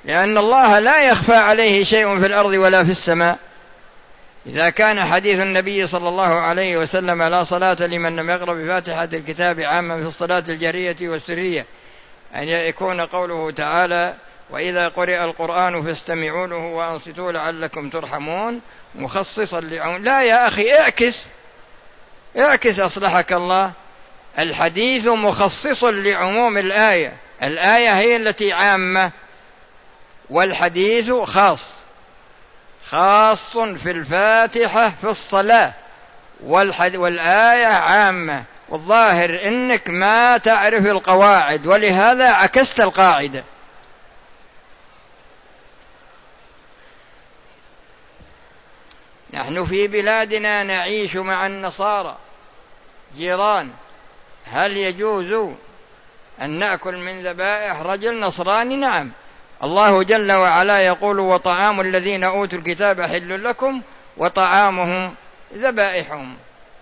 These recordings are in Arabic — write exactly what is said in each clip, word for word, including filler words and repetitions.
لأن الله لا يخفى عليه شيء في الأرض ولا في السماء. إذا كان حديث النبي صلى الله عليه وسلم لا صلاة لمن لم يقرأ بفاتحة الكتاب عاما في الصلاة الجهرية والسرية، أن يكون قوله تعالى وإذا قرئ القرآن فاستمعوا له وأنصتوا لعلكم ترحمون مخصصا لعموم. لا يا أخي، اعكس اعكس أصلحك الله، الحديث مخصص لعموم الآية، الآية هي التي عامة والحديث خاص، خاص في الفاتحة في الصلاة، والآية عامة. والظاهر إنك ما تعرف القواعد ولهذا عكست القاعدة. نحن في بلادنا نعيش مع النصارى جيران، هل يجوز أن نأكل من ذبائح رجل نصراني؟ نعم، الله جل وعلا يقول وطعام الذين أوتوا الكتاب حل لكم وطعامهم ذبائحهم،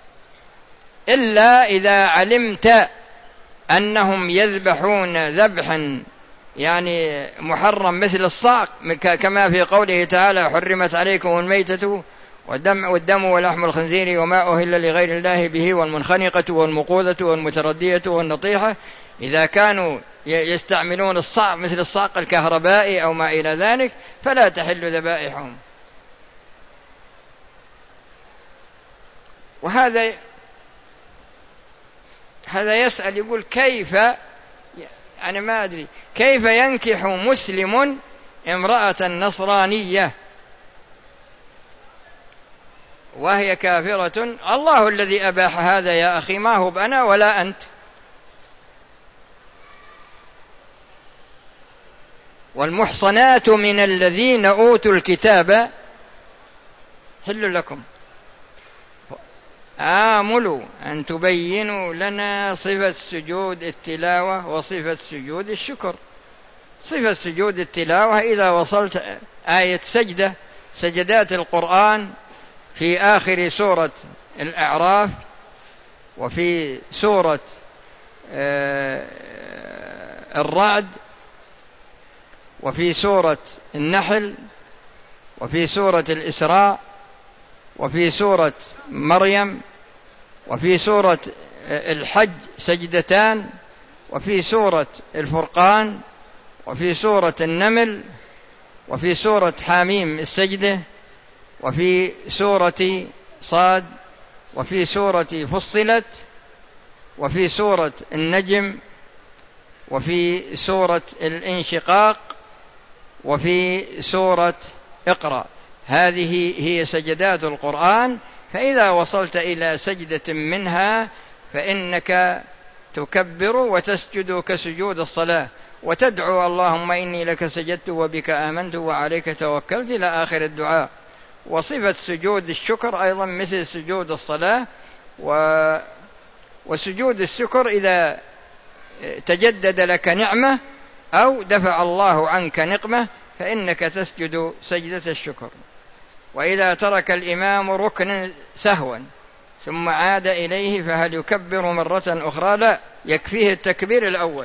إلا إذا علمت أنهم يذبحون ذبحا يعني محرم مثل الصعق، كما في قوله تعالى حرمت عليكم الميتة والدم, والدم ولحم الخنزير وما أهل لغير الله به والمنخنقة والمقوذة والمتردية والنطيحة. إذا كانوا يستعملون الصعق مثل الصعق الكهربائي أو ما إلى ذلك فلا تحل ذبائحهم. وهذا هذا يسأل يقول كيف، أنا ما أدري كيف ينكح مسلم امرأة نصرانية وهي كافرة؟ الله الذي أباح هذا يا أخي، ما هو بأنا ولا أنت. والمحصنات من الذين أوتوا الكتاب حل لكم. آملوا أن تبينوا لنا صفة سجود التلاوة وصفة سجود الشكر. صفة سجود التلاوة إذا وصلت آية سجدة سجدات القرآن في آخر سورة الأعراف وفي سورة الرعد وفي سورة النحل وفي سورة الإسراء وفي سورة مريم وفي سورة الحج سجدتان وفي سورة الفرقان وفي سورة النمل وفي سورة حاميم السجدة وفي سورة صاد وفي سورة فصلت وفي سورة النجم وفي سورة الانشقاق وفي سورة اقرأ. هذه هي سجدات القرآن. فإذا وصلت إلى سجدة منها فإنك تكبر وتسجد كسجود الصلاة وتدعو اللهم إني لك سجدت وبك آمنت وعليك توكلت إلى آخر الدعاء. وصفة سجود الشكر أيضا مثل سجود الصلاة. و... وسجود الشكر إذا تجدد لك نعمة أو دفع الله عنك نقمة فإنك تسجد سجدة الشكر. وإذا ترك الإمام ركنا سهوا ثم عاد إليه فهل يكبر مرة أخرى؟ لا، يكفيه التكبير الأول.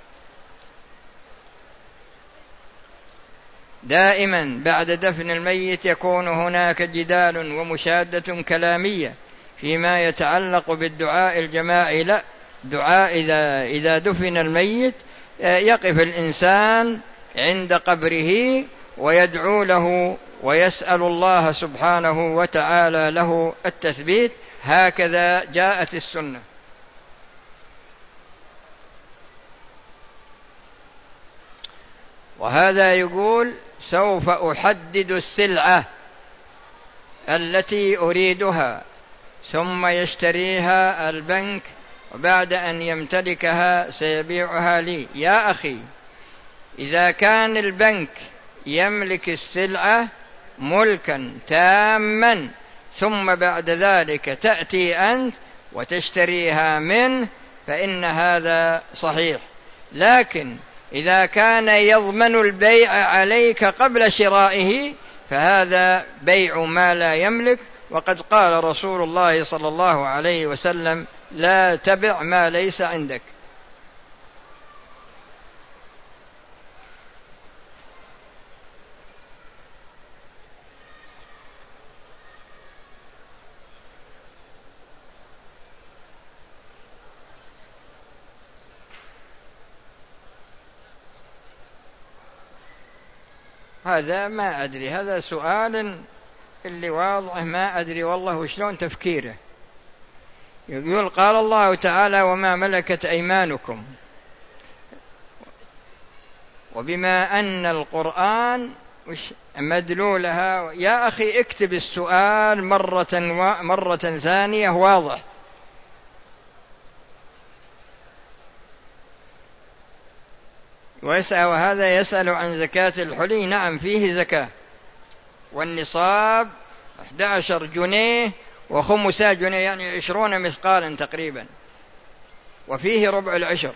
دائما بعد دفن الميت يكون هناك جدال ومشادة كلامية فيما يتعلق بالدعاء الجماعي. لا، دعاء إذا, إذا دفن الميت يقف الإنسان عند قبره ويدعو له ويسأل الله سبحانه وتعالى له التثبيت. هكذا جاءت السنة. وهذا يقول سوف أحدد السلعة التي أريدها ثم يشتريها البنك وبعد أن يمتلكها سيبيعها لي. يا أخي، إذا كان البنك يملك السلعة ملكا تاما ثم بعد ذلك تأتي أنت وتشتريها منه فإن هذا صحيح. لكن إذا كان يضمن البيع عليك قبل شرائه فهذا بيع ما لا يملك. وقد قال رسول الله صلى الله عليه وسلم لا تبع ما ليس عندك. هذا ما أدري، هذا سؤال اللي واضح ما أدري والله وشلون تفكيره. يقول قال الله تعالى وما ملكت أيمانكم، وبما أن القرآن مدلولها. يا أخي اكتب السؤال مرة, مرة ثانية واضح. ويسأل وهذا يسأل عن زكاة الحلي. نعم فيه زكاة، والنصاب أحد عشر جنيه وخمسة جنيه، يعني عشرون مثقالا تقريبا، وفيه ربع العشر.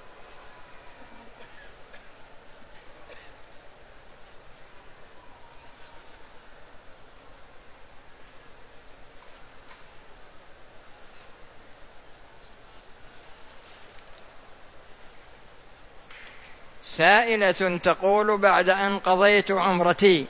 سائلة تقول بعد أن قضيت عمرتي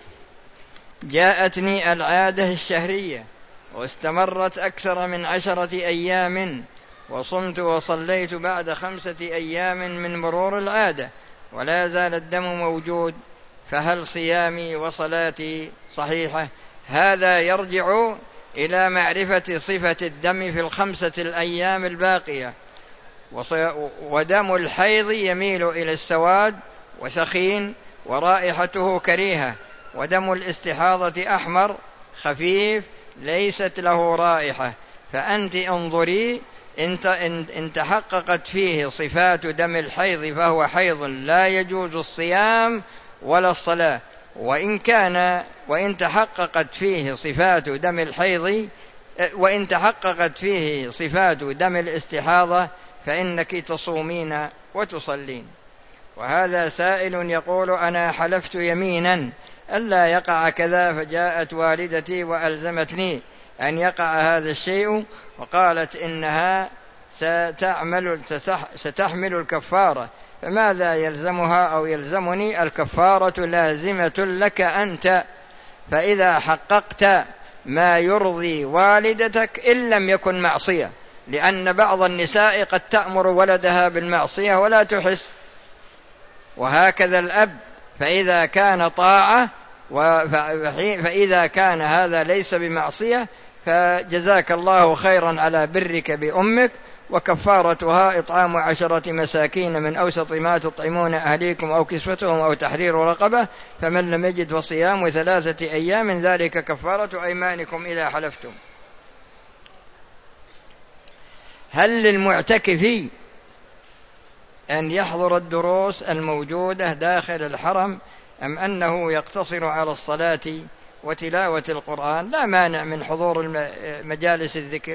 جاءتني العادة الشهرية واستمرت أكثر من عشرة أيام، وصمت وصليت بعد خمسة أيام من مرور العادة ولا زال الدم موجود، فهل صيامي وصلاتي صحيحة؟ هذا يرجع إلى معرفة صفة الدم في الخمسة الأيام الباقية. ودم الحيض يميل إلى السواد وثخين ورائحته كريهة، ودم الاستحاضة أحمر خفيف ليست له رائحة. فأنت انظري إن تحققت فيه صفات دم الحيض فهو حيض لا يجوز الصيام ولا الصلاة، وإن كان وإن تحققت فيه صفات دم الحيض وإن تحققت فيه صفات دم الاستحاضة فإنك تصومين وتصلين. وهذا سائل يقول أنا حلفت يمينا ألا يقع كذا، فجاءت والدتي وألزمتني أن يقع هذا الشيء، وقالت إنها ستعمل ستحمل الكفارة، فماذا يلزمها أو يلزمني؟ الكفارة لازمة لك أنت، فإذا حققت ما يرضي والدتك إن لم يكن معصية، لأن بعض النساء قد تأمر ولدها بالمعصية ولا تحس، وهكذا الأب، فإذا كان طاعة فإذا كان هذا ليس بمعصية فجزاك الله خيرا على برك بأمك، وكفارتها إطعام عشرة مساكين من أوسط ما تطعمون أهليكم أو كسوتهم أو تحرير رقبة، فمن لم يجد فصيام ثلاثة أيام ذلك كفارة أيمانكم إذا حلفتم. هل للمعتكف أن يحضر الدروس الموجودة داخل الحرم أم أنه يقتصر على الصلاة وتلاوة القرآن؟ لا مانع من حضور مجالس الذكر.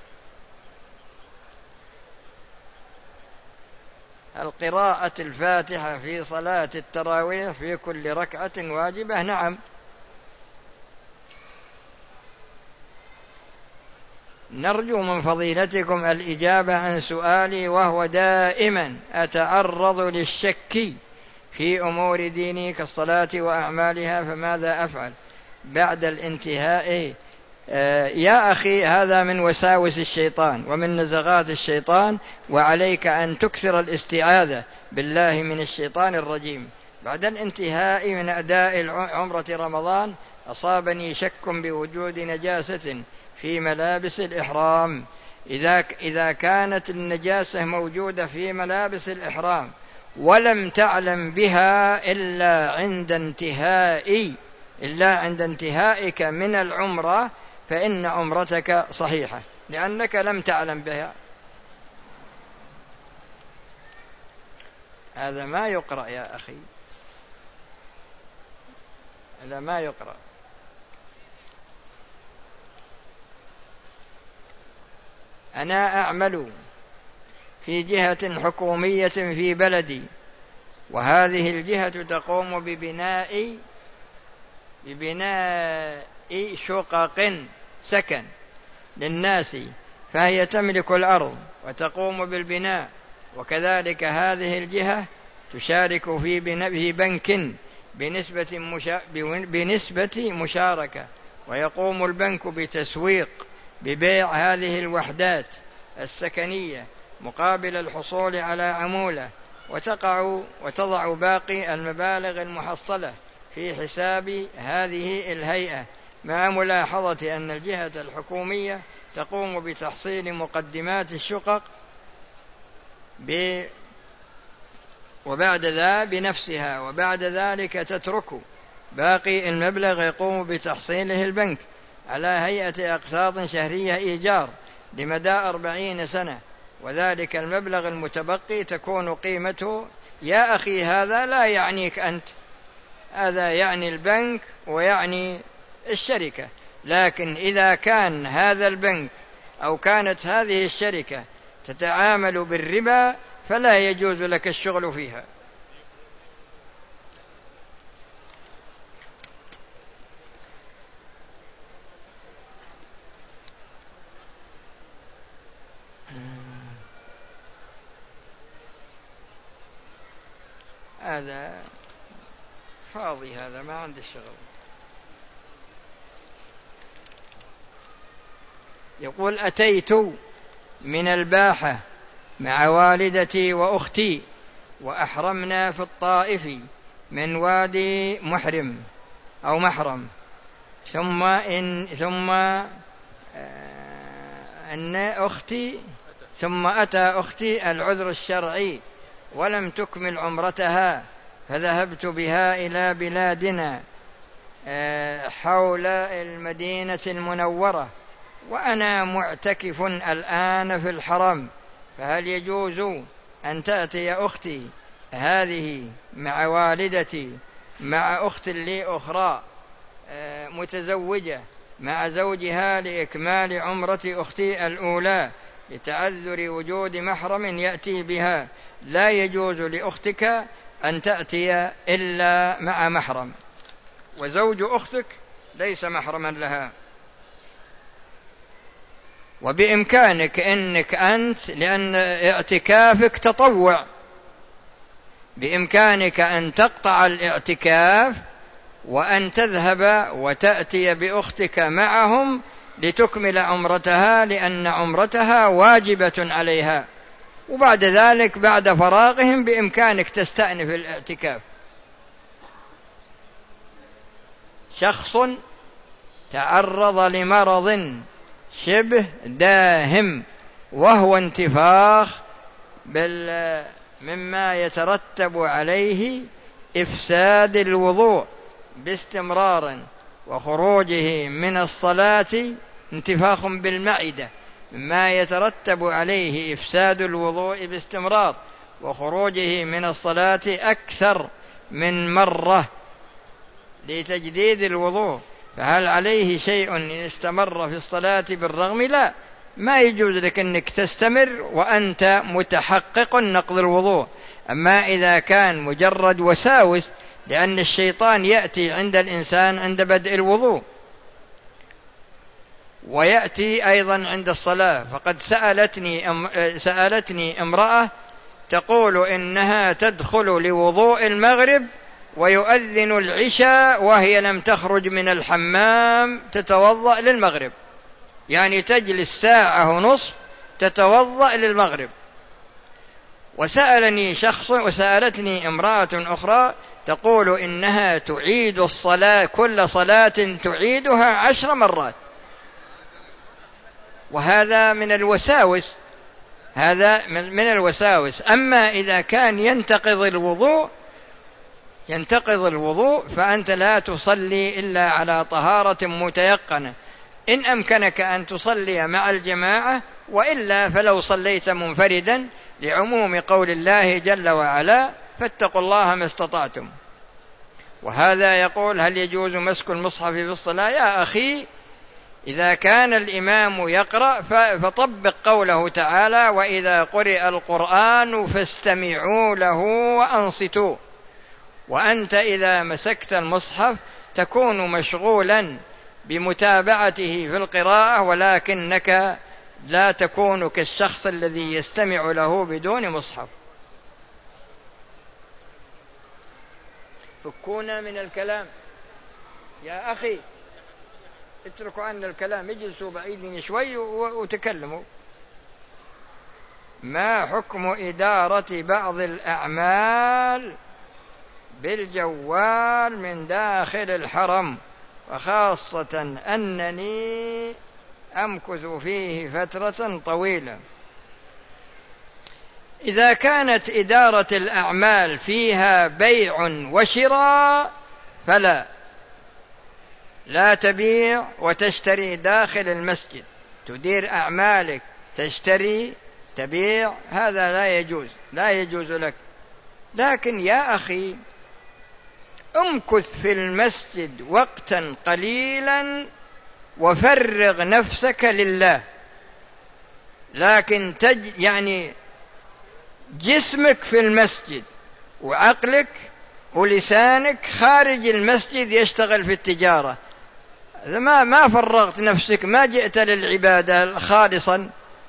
القراءة الفاتحة في صلاة التراويح في كل ركعة واجبة؟ نعم. نرجو من فضيلتكم الإجابة عن سؤالي، وهو دائما أتعرض للشك في أمور ديني كالصلاة وأعمالها، فماذا أفعل بعد الانتهاء؟ آه يا أخي هذا من وساوس الشيطان ومن نزغات الشيطان، وعليك أن تكثر الاستعاذة بالله من الشيطان الرجيم. بعد الانتهاء من أداء عمرة رمضان أصابني شك بوجود نجاسة في ملابس الإحرام. إذا إذا كانت النجاسة موجودة في ملابس الإحرام ولم تعلم بها إلا عند انتهاء إلا عند انتهائك من العمرة فإن عمرتك صحيحة، لأنك لم تعلم بها. هذا ما يقرأ يا أخي، هذا ما يقرأ. أنا أعمل في جهة حكومية في بلدي، وهذه الجهة تقوم ببناء ببناء شقق سكن للناس، فهي تملك الأرض وتقوم بالبناء، وكذلك هذه الجهة تشارك في بناء بنك بنسبة مشا... بنسبة مشاركة، ويقوم البنك بتسويق ببيع هذه الوحدات السكنية مقابل الحصول على عمولة، وتقع وتضع باقي المبالغ المحصلة في حساب هذه الهيئة، مع ملاحظة أن الجهة الحكومية تقوم بتحصيل مقدمات الشقق ب وبعد ذا بنفسها، وبعد ذلك تترك باقي المبلغ يقوم بتحصيله البنك على هيئة أقساط شهرية إيجار لمدى أربعين سنة، وذلك المبلغ المتبقي تكون قيمته. يا أخي هذا لا يعنيك أنت، هذا يعني البنك ويعني الشركة، لكن إذا كان هذا البنك أو كانت هذه الشركة تتعامل بالربا فلا يجوز لك الشغل فيها. هذا فاضي، هذا ما عندي الشغل. يقول: أتيت من الباحة مع والدتي وأختي وأحرمنا في الطائف من وادي محرم أو محرم، ثم إن ثم أن أختي ثم أتى أختي العذر الشرعي ولم تكمل عمرتها، فذهبت بها إلى بلادنا حول المدينة المنورة، وأنا معتكف الآن في الحرم، فهل يجوز أن تأتي أختي هذه مع والدتي مع أخت لي أخرى متزوجة مع زوجها لإكمال عمرة أختي الأولى لتعذر وجود محرم يأتي بها؟ لا يجوز لأختك أن تأتي إلا مع محرم، وزوج أختك ليس محرما لها. وبإمكانك أنك أنت، لأن اعتكافك تطوع، بإمكانك أن تقطع الاعتكاف وأن تذهب وتأتي بأختك معهم لتكمل عمرتها، لأن عمرتها واجبة عليها، وبعد ذلك بعد فراغهم بإمكانك تستأنف الاعتكاف. شخص تعرض لمرض شبه داهم وهو انتفاخ بال مما يترتب عليه إفساد الوضوء باستمرار، وخروجه من الصلاة انتفاخ بالمعدة مما يترتب عليه إفساد الوضوء باستمرار، وخروجه من الصلاة أكثر من مرة لتجديد الوضوء، فهل عليه شيء إن استمر في الصلاة بالرغم؟ لا، ما يجوز لك أنك تستمر وأنت متحقق نقض الوضوء. أما إذا كان مجرد وساوس، لأن الشيطان يأتي عند الإنسان عند بدء الوضوء ويأتي أيضا عند الصلاة، فقد سألتني سألتني امرأة تقول إنها تدخل لوضوء المغرب ويؤذن العشاء وهي لم تخرج من الحمام تتوضأ للمغرب، يعني تجلس ساعة ونصف تتوضأ للمغرب. وسألني شخص وسألتني امرأة أخرى تقول إنها تعيد الصلاة، كل صلاة تعيدها عشر مرات، وهذا من الوساوس، هذا من الوساوس. أما إذا كان ينتقض الوضوء ينتقض الوضوء فأنت لا تصلي إلا على طهارة متيقنة، إن أمكنك أن تصلي مع الجماعة، وإلا فلو صليت منفردا، لعموم قول الله جل وعلا: فاتقوا الله ما استطعتم. وهذا يقول: هل يجوز مسك المصحف في الصلاة؟ يا أخي، إذا كان الإمام يقرأ فطبق قوله تعالى: وإذا قرئ القرآن فاستمعوا له وأنصتوا. وأنت إذا مسكت المصحف تكون مشغولا بمتابعته في القراءة، ولكنك لا تكون كالشخص الذي يستمع له بدون مصحف. فكونا من الكلام يا أخي، اتركوا عنا الكلام، اجلسوا بعيدين شوي وتكلموا. ما حكم إدارة بعض الأعمال بالجوال من داخل الحرم، وخاصة أنني أمكث فيه فترة طويلة. إذا كانت إدارة الأعمال فيها بيع وشراء فلا، لا تبيع وتشتري داخل المسجد، تدير أعمالك، تشتري تبيع، هذا لا يجوز، لا يجوز لك. لكن يا أخي امكث في المسجد وقتا قليلا وفرغ نفسك لله، لكن تج يعني جسمك في المسجد وعقلك ولسانك خارج المسجد يشتغل في التجارة، ما ما فرغت نفسك، ما جئت للعبادة خالصا.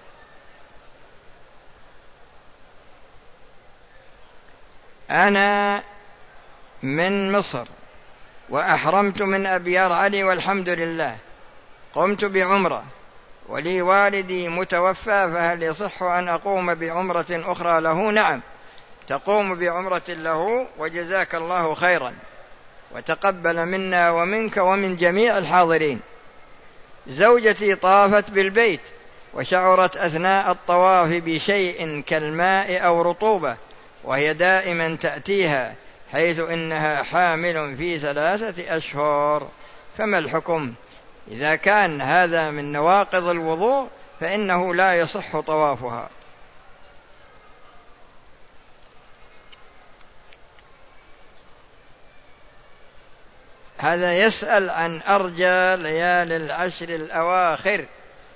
أنا من مصر وأحرمت من أبيار علي والحمد لله، قمت بعمرة ولي والدي متوفى، فهل يصح أن أقوم بعمرة أخرى له؟ نعم، تقوم بعمرة له، وجزاك الله خيرا وتقبل منا ومنك ومن جميع الحاضرين. زوجتي طافت بالبيت وشعرت أثناء الطواف بشيء كالماء أو رطوبة، وهي دائما تأتيها، حيث إنها حامل في ثلاثة أشهر، فما الحكم؟ إذا كان هذا من نواقض الوضوء فإنه لا يصح طوافها. هذا يسأل عن أرجى ليالي العشر الأواخر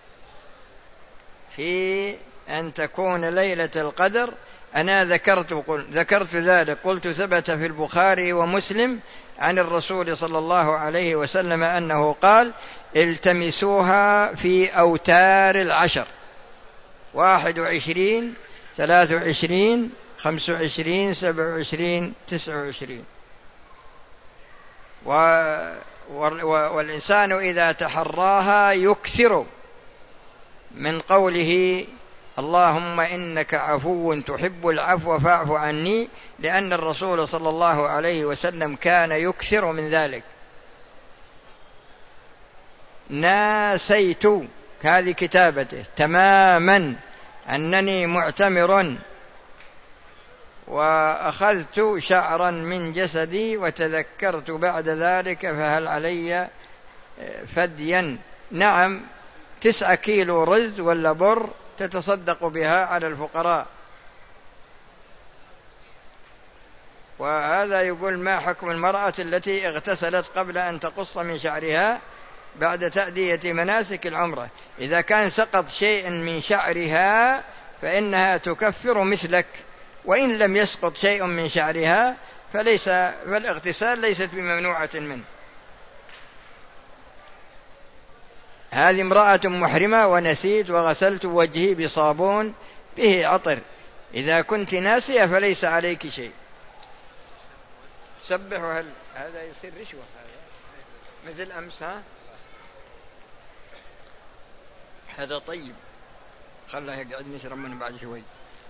في أن تكون ليلة القدر. أنا ذكرت قل ذكرت ذلك، قلت ثبت في البخاري ومسلم عن الرسول صلى الله عليه وسلم أنه قال: التمسوها في أوتار العشر، واحد وعشرين، ثلاث وعشرين، خمس وعشرين، سبع وعشرين، تسع وعشرين. والإنسان إذا تحراها يكثر من قوله: اللهم إنك عفو تحب العفو فاعف عني، لأن الرسول صلى الله عليه وسلم كان يكثر من ذلك. ناسيت، هذه كتابته تماما، أنني معتمر، وأخذت شعرا من جسدي وتذكرت بعد ذلك، فهل علي فديا؟ نعم، تسعة كيلو رز ولا بر تتصدق بها على الفقراء. وهذا يقول: ما حكم المرأة التي اغتسلت قبل أن تقص من شعرها بعد تأدية مناسك العمرة؟ إذا كان سقط شيء من شعرها فإنها تكفر مثلك، وإن لم يسقط شيء من شعرها فليس، فالاغتسال ليست بممنوعة منه. هذه امرأة محرمة ونسيت وغسلت وجهي بصابون به عطر، إذا كنت ناسية فليس عليك شيء. سبحوا، هل هذا يصير رشوة؟ هذا مثل أمس، ها؟ هذا طيب، خلاه يقعد نشرب منه بعد شوي.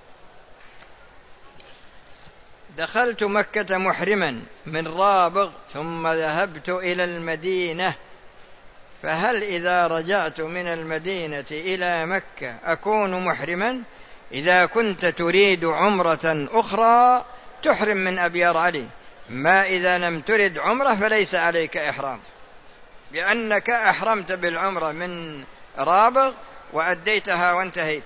دخلت مكة محرما من رابغ ثم ذهبت إلى المدينة، فهل إذا رجعت من المدينة إلى مكة أكون محرما؟ إذا كنت تريد عمرة أخرى تحرم من أبيار علي، ما إذا لم ترد عمرة فليس عليك إحرام، لأنك أحرمت بالعمرة من رابغ وأديتها وانتهيت.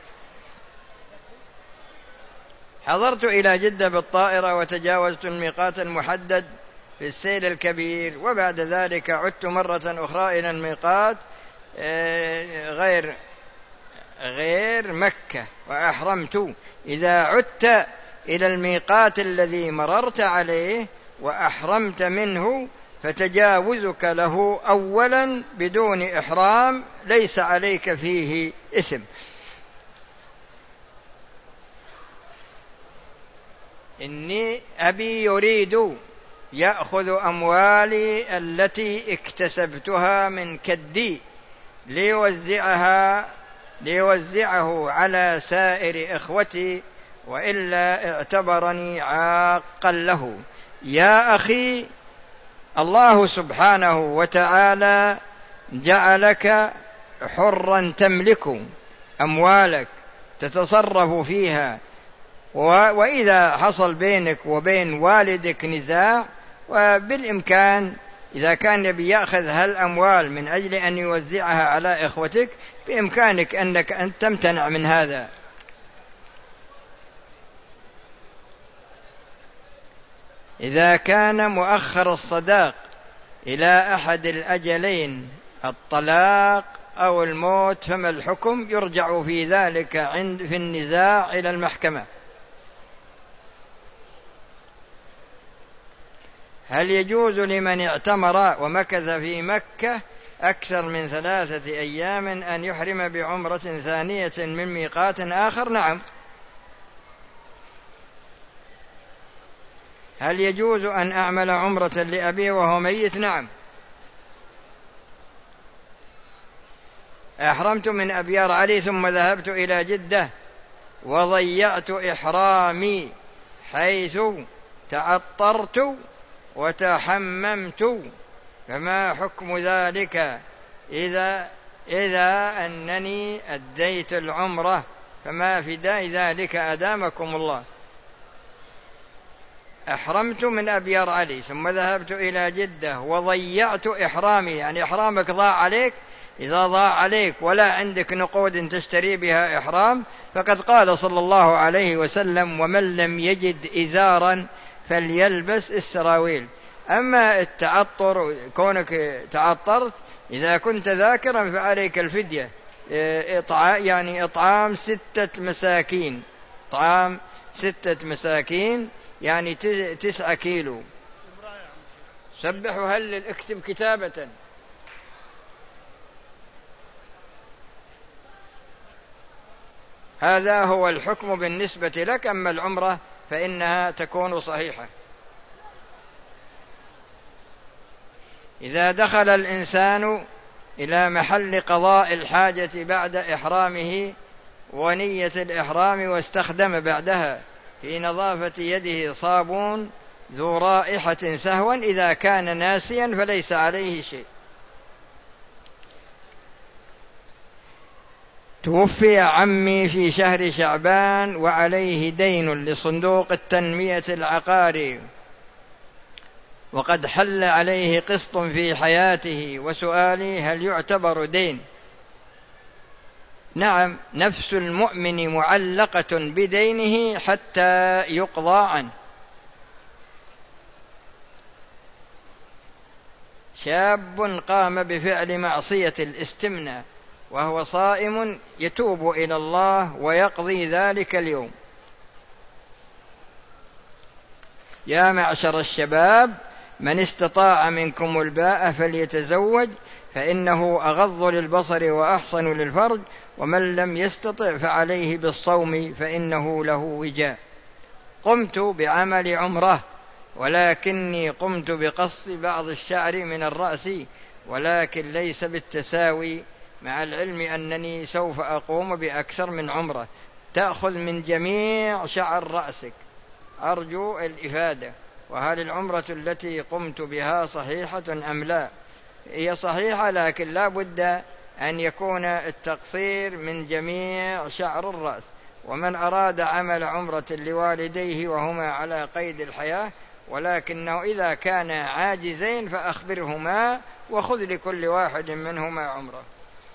حضرت إلى جدة بالطائرة وتجاوزت الميقات المحدد في السيل الكبير، وبعد ذلك عدت مرة أخرى إلى الميقات غير غير مكة وأحرمت. إذا عدت إلى الميقات الذي مررت عليه وأحرمت منه فتجاوزك له أولا بدون إحرام ليس عليك فيه إثم. إني أبي يريد يأخذ أموالي التي اكتسبتها من كدي ليوزعها ليوزعه على سائر إخوتي، وإلا اعتبرني عاقا له. يا أخي، الله سبحانه وتعالى جعلك حرا تملك أموالك تتصرف فيها، وإذا حصل بينك وبين والدك نزاع وبالإمكان إذا كان يبي يأخذ هالأموال من أجل أن يوزعها على إخوتك بإمكانك أنك أن تمتنع من هذا. إذا كان مؤخر الصداق إلى أحد الأجلين الطلاق أو الموت فما الحكم؟ يرجع في ذلك عند في النزاع إلى المحكمة. هل يجوز لمن اعتمر ومكث في مكة أكثر من ثلاثة أيام أن يحرم بعمرة ثانية من ميقات آخر؟ نعم. هل يجوز أن أعمل عمرة لأبي وهو ميت؟ نعم. أحرمت من أبيار علي ثم ذهبت إلى جدة وضيعت إحرامي حيث تعطرت وتحممت، فما حكم ذلك إذا إذا أنني أديت العمرة؟ فما فداء ذلك أدامكم الله. أحرمت من أبيار علي ثم ذهبت إلى جدة وضيعت إحرامي، يعني إحرامك ضاع عليك. إذا ضاع عليك ولا عندك نقود تشتري بها إحرام فقد قال صلى الله عليه وسلم: ومن لم يجد إزارا فليلبس السراويل. أما التعطر، كونك تعطرت إذا كنت ذاكرا فعليك الفدية، يعني إطعام ستة مساكين، إطعام ستة مساكين يعني تسعة كيلو. سبحوا هل اكتب كتابة. هذا هو الحكم بالنسبة لك. أما العمرة فإنها تكون صحيحة. إذا دخل الإنسان إلى محل قضاء الحاجة بعد إحرامه ونية الإحرام واستخدم بعدها في نظافة يده صابون ذو رائحة سهوا، إذا كان ناسيا فليس عليه شيء. توفي عمي في شهر شعبان وعليه دين لصندوق التنمية العقاري وقد حل عليه قسط في حياته، وسؤالي: هل يعتبر دين؟ نعم، نفس المؤمن معلقة بدينه حتى يقضى عنه. شاب قام بفعل معصية الاستمناء وهو صائم يتوب إلى الله ويقضي ذلك اليوم. يا معشر الشباب، من استطاع منكم الباءة فليتزوج فإنه أغض للبصر وأحصن للفرج، ومن لم يستطع فعليه بالصوم فإنه له وجاء. قمت بعمل عمره ولكني قمت بقص بعض الشعر من الرأس ولكن ليس بالتساوي، مع العلم أنني سوف أقوم بأكثر من عمرة تأخذ من جميع شعر رأسك. أرجو الإفادة. وهل العمرة التي قمت بها صحيحة أم لا؟ هي صحيحة، لكن لا بد أن يكون التقصير من جميع شعر الرأس. ومن أراد عمل عمرة لوالديه وهما على قيد الحياة ولكنه إذا كان عاجزين فأخبرهما وخذ لكل واحد منهما عمرة.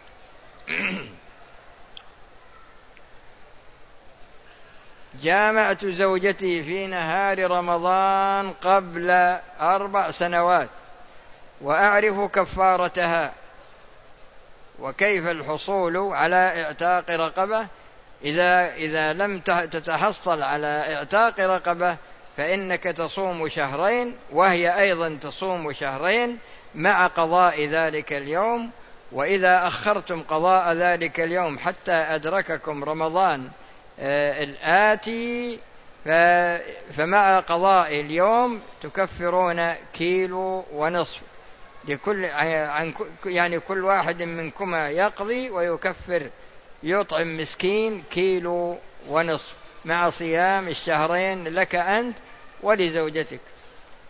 جامعت زوجتي في نهار رمضان قبل أربع سنوات وأعرف كفارتها، وكيف الحصول على اعتاق رقبة؟ إذا, إذا لم تتحصل على اعتاق رقبة فإنك تصوم شهرين وهي أيضا تصوم شهرين مع قضاء ذلك اليوم. وإذا أخرتم قضاء ذلك اليوم حتى أدرككم رمضان آه الآتي فمع قضاء اليوم تكفرون كيلو ونصف لكل، يعني كل واحد منكما يقضي ويكفر يطعم مسكين كيلو ونصف مع صيام الشهرين لك أنت ولزوجتك.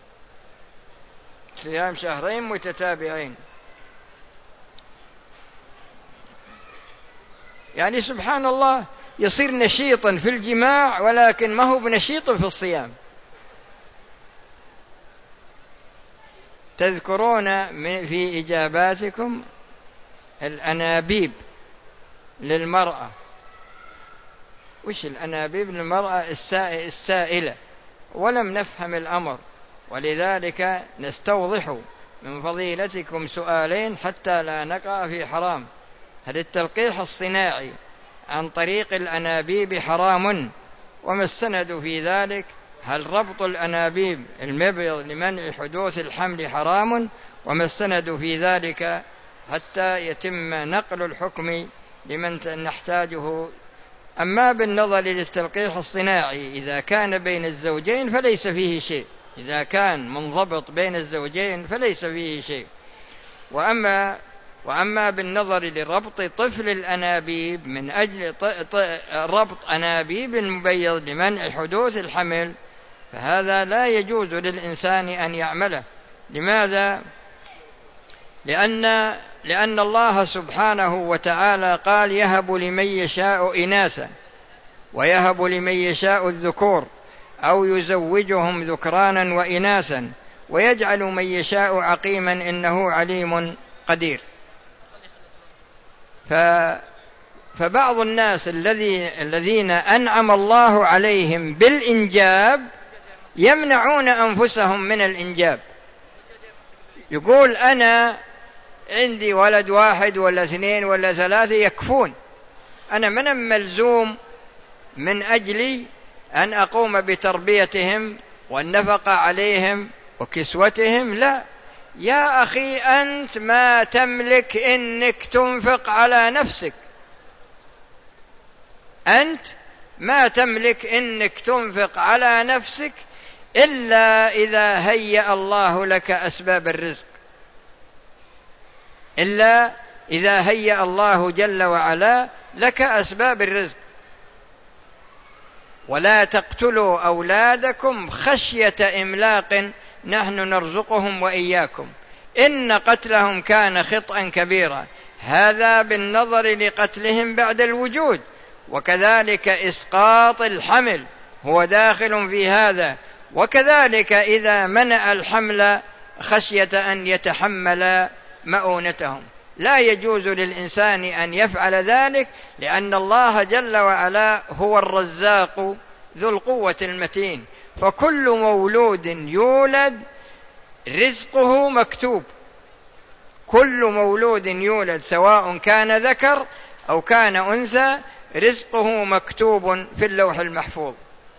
صيام شهرين متتابعين. يعني سبحان الله يصير نشيطا في الجماع ولكن ما هو بنشيط في الصيام. تذكرون في إجاباتكم الأنابيب للمرأة. وش الأنابيب للمرأة؟ السائلة، ولم نفهم الأمر، ولذلك نستوضح من فضيلتكم سؤالين حتى لا نقع في حرام. هل التلقيح الصناعي عن طريق الأنابيب حرام؟ وما السند في ذلك؟ هل ربط الأنابيب المبيض لمنع حدوث الحمل حرام؟ وما السند في ذلك حتى يتم نقل الحكم لمن نحتاجه. أما بالنظر للتلقيح الصناعي إذا كان بين الزوجين فليس فيه شيء، إذا كان منضبط بين الزوجين فليس فيه شيء. وأما وأما بالنظر لربط طفل الأنابيب من أجل ربط أنابيب المبيض لمنع حدوث الحمل فهذا لا يجوز للإنسان أن يعمله. لماذا؟ لأن لأن الله سبحانه وتعالى قال: يهب لمن يشاء إناثا ويهب لمن يشاء الذكور أو يزوجهم ذكرانا وإناثا ويجعل من يشاء عقيما إنه عليم قدير. فبعض الناس الذي الذين أنعم الله عليهم بالإنجاب يمنعون أنفسهم من الإنجاب. يقول: أنا عندي ولد واحد ولا اثنين ولا ثلاثة يكفون، أنا من ملزوم من أجلي أن أقوم بتربيتهم والنفقة عليهم وكسوتهم. لا يا أخي، أنت ما تملك إنك تنفق على نفسك، أنت ما تملك إنك تنفق على نفسك إلا إذا هيأ الله لك أسباب الرزق، إلا إذا هيأ الله جل وعلا لك أسباب الرزق. ولا تقتلوا أولادكم خشية إملاق نحن نرزقهم وإياكم إن قتلهم كان خطأ كبيرا. هذا بالنظر لقتلهم بعد الوجود، وكذلك إسقاط الحمل هو داخل في هذا، وكذلك إذا منع الحمل خشية أن يتحمل مؤونتهم. لا يجوز للإنسان أن يفعل ذلك، لأن الله جل وعلا هو الرزاق ذو القوة المتين. فكل مولود يولد رزقه مكتوب، كل مولود يولد سواء كان ذكر أو كان أنثى رزقه مكتوب في اللوح المحفوظ.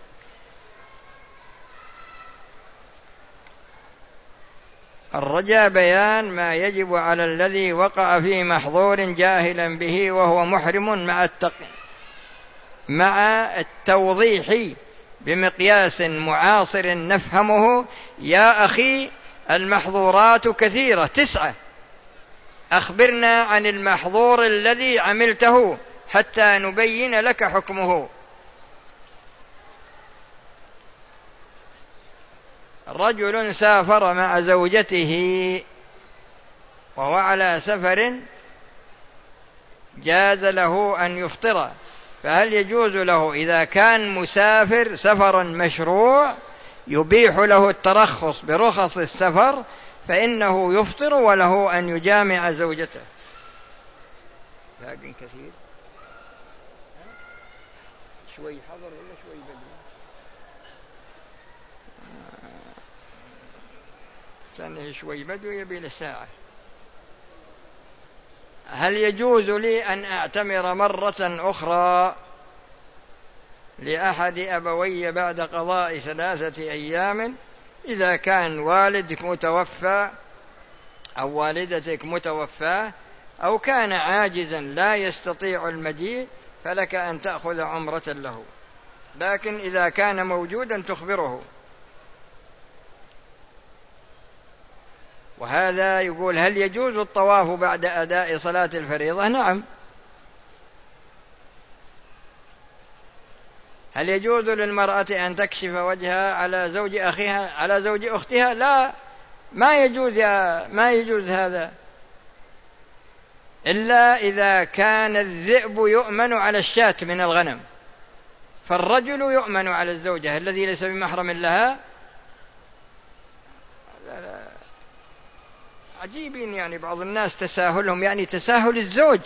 الرجاء بيان ما يجب على الذي وقع في محظور جاهلا به وهو محرم مع التق... مع التوضيح بمقياس معاصر نفهمه. يا أخي، المحظورات كثيرة تسعة، أخبرنا عن المحظور الذي عملته حتى نبين لك حكمه. رجل سافر مع زوجته وهو على سفر جاز له أن يفطر، فهل يجوز له إذا كان مسافر سفرا مشروع يبيح له الترخص برخص السفر فإنه يفطر وله أن يجامع زوجته؟ باقي كثير، شوي حضر ولا شوي بدو؟ سنه شوي بدو يبي لساعة. هل يجوز لي أن أعتمر مرة أخرى لأحد أبوي بعد قضاء ثلاثة أيام إذا كان والدك متوفى أو والدتك متوفى أو كان عاجزا لا يستطيع المجيء فلك أن تأخذ عمرة له، لكن إذا كان موجودا تخبره. وهذا يقول: هل يجوز الطواف بعد أداء صلاة الفريضة؟ نعم. هل يجوز للمرأة أن تكشف وجهها على زوج أخيها على زوج أختها؟ لا، ما يجوز ما يجوز هذا إلا إذا كان الذئب يؤمن على الشاة من الغنم، فالرجل يؤمن على الزوجة الذي ليس بمحرم لها. عجيبين يعني بعض الناس تساهلهم، يعني تساهل الزوج.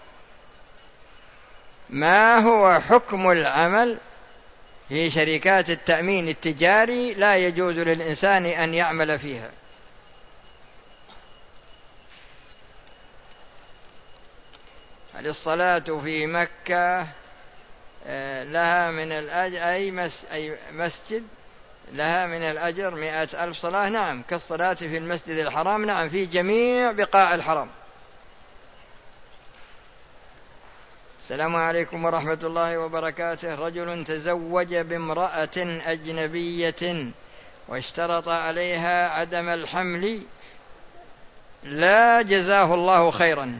ما هو حكم العمل في شركات التأمين التجاري لا يجوز للإنسان أن يعمل فيها؟ هل الصلاة في مكة لها من الأجر أي, أي مسجد لها من الأجر مئة ألف صلاة؟ نعم، كالصلاة في المسجد الحرام، نعم، في جميع بقاع الحرم. السلام عليكم ورحمة الله وبركاته. رجل تزوج بامرأة أجنبية واشترط عليها عدم الحمل، لا جزاه الله خيرا،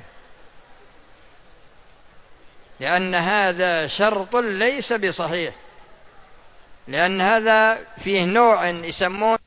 لأن هذا شرط ليس بصحيح، لأن هذا فيه نوع يسمون